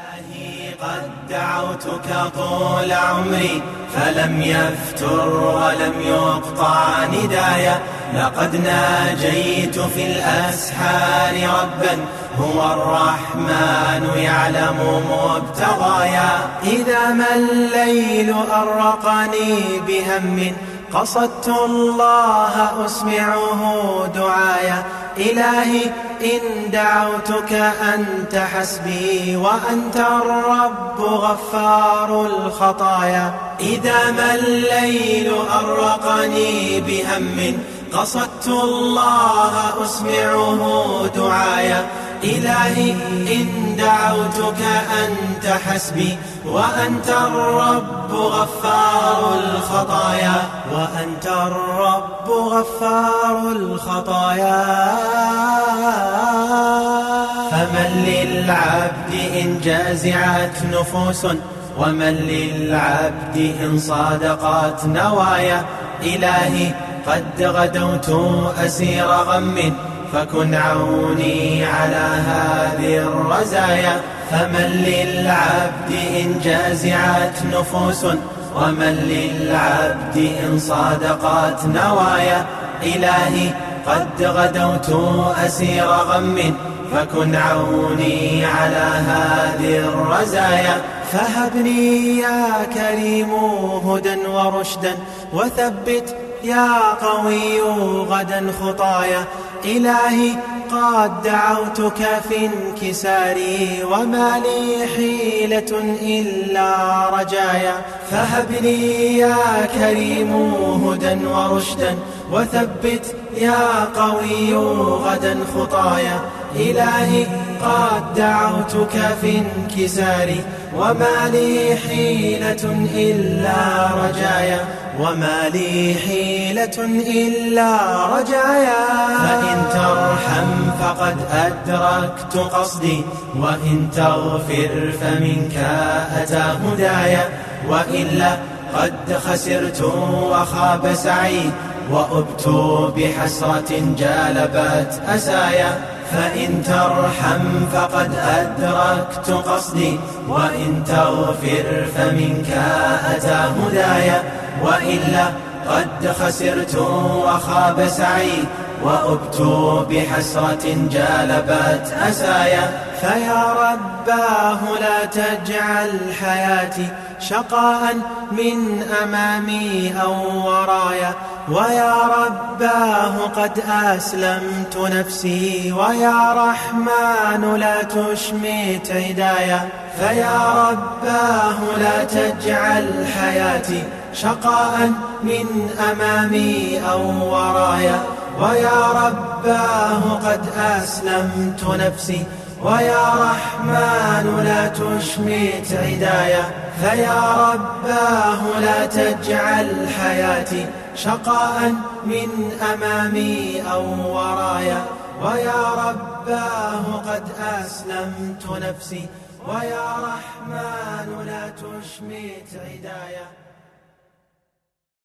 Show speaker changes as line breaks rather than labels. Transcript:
إلهي قد دعوتك طول عمري فلم يفتر ولم يقطع ندايا. لقد ناجيت في الأسحار ربا هو الرحمن يعلم مبتغايا. إذا ما الليل أرقني بهم قصدت الله أسمعه دعايا. إلهي إن دعوتك أنت حسبي وأنت الرب غفار الخطايا. إذا ما الليل أرقني بهم قصدت الله أسمعه دعايا. إلهي إن دعوتك أنت حسبي وأنت الرب غفار الخطايا. وأنت الرب غفار الخطايا. فمن للعبد إن جازعت نفوس ومن للعبد إن صادقت نوايا. إلهي قد غدوت أسير غم فكن عوني على هذه الرزايا. فمن للعبد إن جازعت نفوس ومن للعبد إن صادقت نوايا. إلهي قد غدوت أسير غم فكن عوني على هذه الرزايا. فهبني يا كريم هدى ورشدا وثبت يا قوي غدا خطايا. إلهي قد دعوتك في انكساري وما لي حيلة إلا رجايا. فهبني يا كريم هدى ورشدا وثبت يا قوي غدا خطايا. إلهي قد دعوتك في انكساري وما لي حيلة إلا رجايا. وما لي حيلة إلا رجايا. فإن ترحم فقد أدركت قصدي وإن تغفر فمنك أتى هدايا. وإلا قد خسرت وخاب سعي وأبت بحسرة جالبت أسايا. فإن ترحم فقد أدركت قصدي وإن تغفر فمنك أتى هدايا. وإلا قد خسرت وخاب سعي وأبت بحسرة جالبت أسايا. فيا رباه لا تجعل حياتي شقاء من أمامي أو ورايا. ويا رباه قد أسلمت نفسي ويا رحمن لا تشمت عدايا. فيا رباه لا تجعل حياتي شقاء من أمامي أو ورايا. ويا رباه قد أسلمت نفسي ويا رحمن لا تشمت عدايا. فيا رباه لا تجعل حياتي شقاء من أمامي أو ورايا. ويا رباه قد أسلمت نفسي ويا رحمن لا تشمت عدايا.